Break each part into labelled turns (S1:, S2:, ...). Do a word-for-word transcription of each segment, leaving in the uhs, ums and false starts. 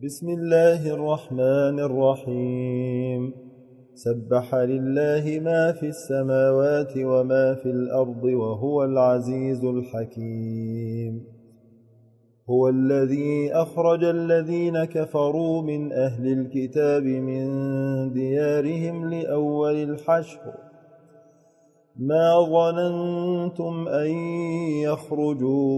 S1: بسم الله الرحمن الرحيم سبح لله ما في السماوات وما في الأرض وهو العزيز الحكيم هو الذي أخرج الذين كفروا من أهل الكتاب من ديارهم لأول الحشر ما ظننتم أن يخرجوا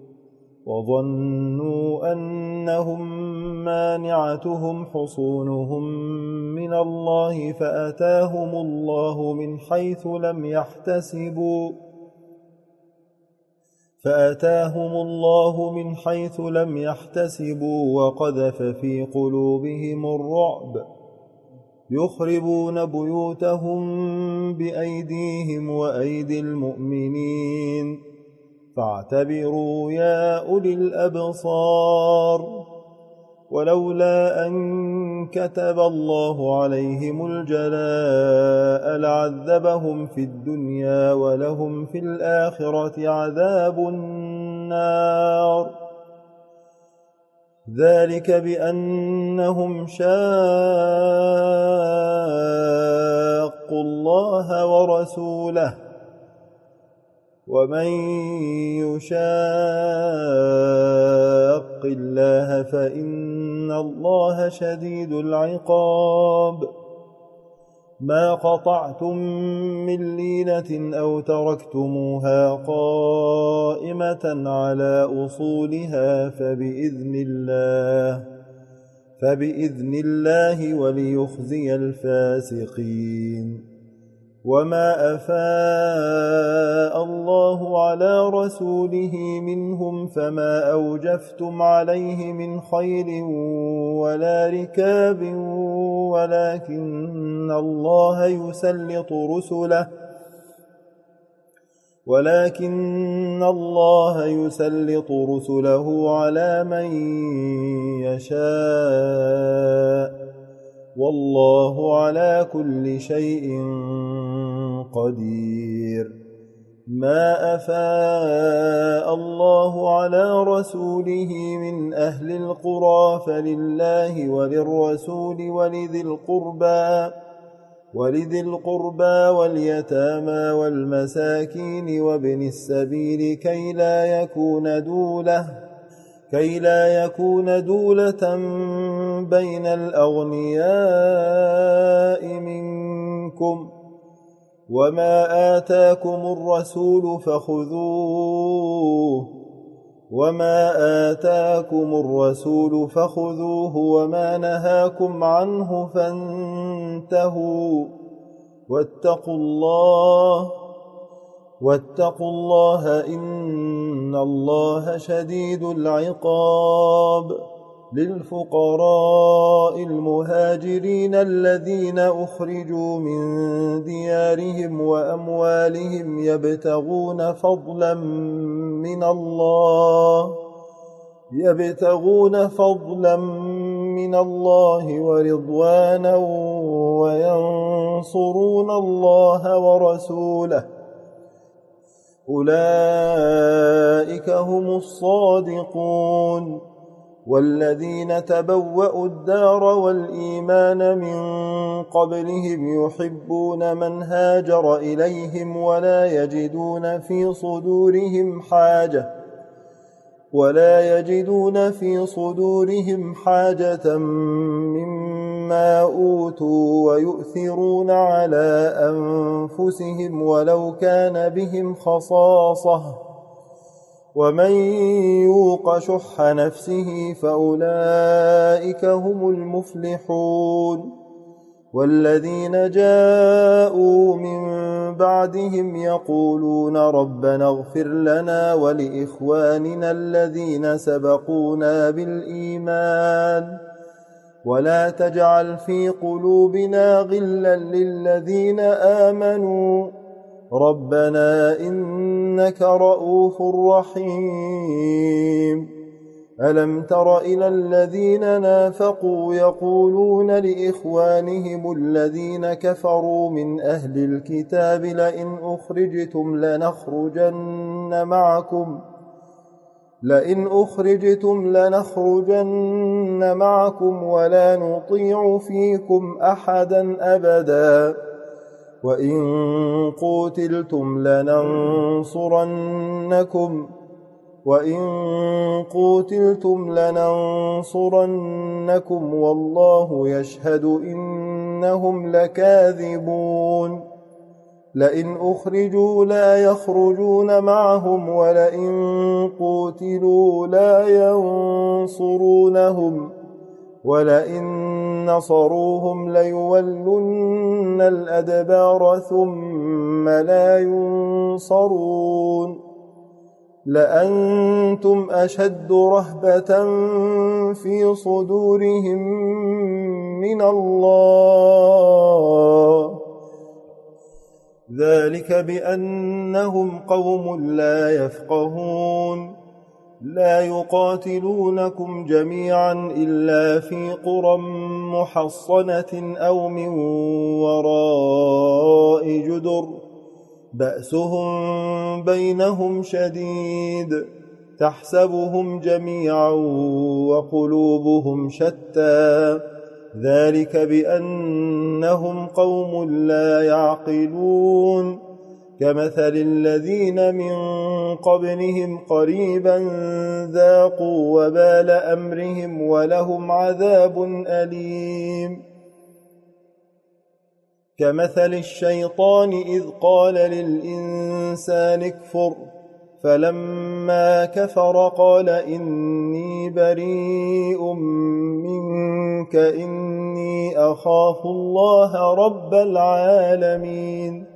S1: وظنوا أنهم مانعتهم حصونهم من الله فأتاهم الله من حيث لم يحتسبوا فأتاهم الله من حيث لم يحتسبوا وقذف في قلوبهم الرعب يخربون بيوتهم بأيديهم وأيدي المؤمنين فاعتبروا يا أولي الأبصار ولولا أن كتب الله عليهم الجلاء لعذبهم في الدنيا ولهم في الآخرة عذاب النار ذلك بأنهم شاقوا الله ورسوله ومن يشاق الله فإن الله شديد العقاب ما قطعتم من لينة أو تركتموها قائمة على أصولها فبإذن الله فبإذن الله وليخزي الفاسقين وما أفاء الله على رسوله منهم فما أوجفتم عليه من خيل ولا ركاب ولكن الله يسلط رسله ولكن الله يسلط رسله على من يشاء والله على كل شيء قدير ما أفاء الله على رسوله من أهل القرى فلله وللرسول ولذي القربى ولذي القربى واليتامى والمساكين وابن السبيل كي لا يكون دولة كي لا يكون دولة بين الأغنياء منكم وما آتاكم الرسول فخذوه وما آتاكم الرسول فخذوه وما نهاكم عنه فانتهوا واتقوا الله واتقوا الله إن الله شديد العقاب للفقراء المهاجرين الذين أخرجوا من ديارهم وأموالهم يبتغون فضلا من الله يبتغون فضلا من الله ورضوانا وينصرون الله ورسوله أولئك هم الصادقون والذين تبوأوا الدار والإيمان من قبلهم يحبون من هاجر إليهم ولا يجدون في صدورهم حاجة ولا يجدون في صدورهم حاجة مما أوتوا ويؤثرون على أنفسهم ولو كان بهم خصاصة ومن يوق شح نفسه فأولئك هم المفلحون والذين جاءوا من بعدهم يقولون ربنا اغفر لنا ولإخواننا الذين سبقونا بالإيمان ولا تجعل في قلوبنا غلا للذين آمنوا ربنا إنك رؤوف رحيم ألم تر إلى الذين نافقوا يقولون لإخوانهم الذين كفروا من أهل الكتاب لئن أخرجتم لنخرجن معكم لئن أخرجتم لنخرجن معكم ولا نطيع فيكم أحدا أبدا وإن قوتلتم لننصرنكم وإن قوتلتم لننصرنكم والله يشهد إنهم لكاذبون لئن أخرجوا لا يخرجون معهم ولئن قوتلوا لا ينصرونهم ولئن نصروهم ليولن الأدبار ثم لا ينصرون لأنتم أشد رهبة في صدورهم من الله ذلك بأنهم قوم لا يفقهون لا يقاتلونكم جميعا إلا في قرى محصنة أو من وراء جدر بأسهم بينهم شديد تحسبهم جميعا وقلوبهم شتى ذلك بأنهم قوم لا يعقلون كمثل الذين من قبلهم قريبا ذاقوا وبال أمرهم ولهم عذاب أليم كمثل الشيطان إذ قال للإنسان اكفر فلما كفر قال إني بريء منك إني أخاف الله رب العالمين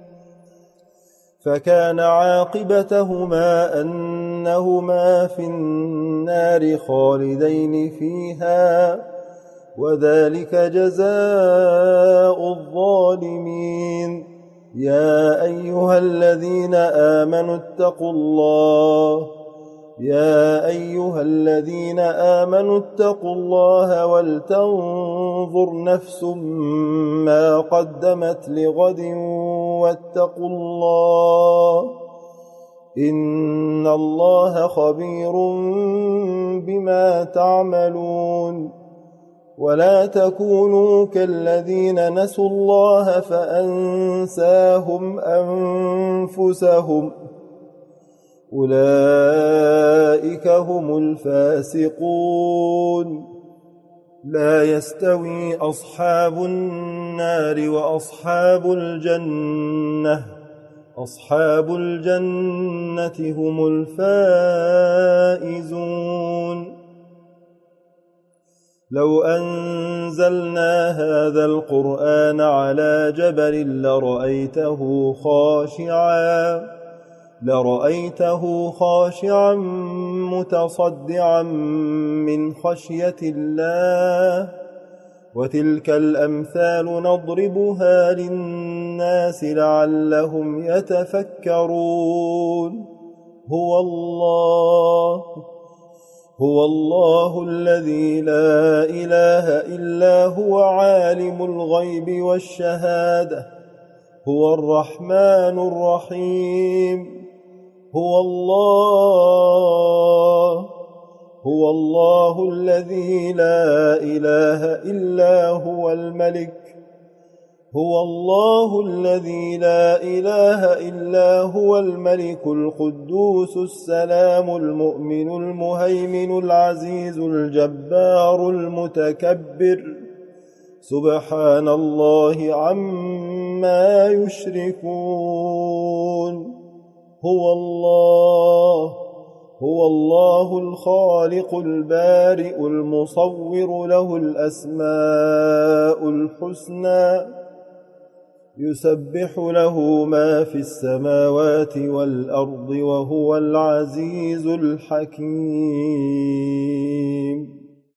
S1: فكان عاقبتهما أنهما في النار خالدين فيها وذلك جزاء الظالمين يا أيها الذين آمنوا اتقوا الله يا أيها الذين آمنوا اتقوا الله ولتنظر نفس ما قدمت لغد واتقوا الله إن الله خبير بما تعملون ولا تكونوا كالذين نسوا الله فأنساهم أنفسهم أولئك هم الفاسقون لا يستوي أصحاب النار وأصحاب الجنة أصحاب الجنة هم الفائزون لو أنزلنا هذا القرآن على جبل لرأيته خاشعا لرأيته خاشعا متصدعا من خشية الله وتلك الأمثال نضربها للناس لعلهم يتفكرون هو الله هو الله الذي لا إله إلا هو عالم الغيب والشهادة هو الرحمن الرحيم هو الله هو الله الذي لا إله إلا هو الملك هو الله الذي لا إله إلا هو الملك القدوس السلام المؤمن المهيمن العزيز الجبار المتكبر سبحان الله عما يشركون هو الله هو الله الخالق البارئ المصور له الأسماء الحسنى يسبح له ما في السماوات والأرض وهو العزيز الحكيم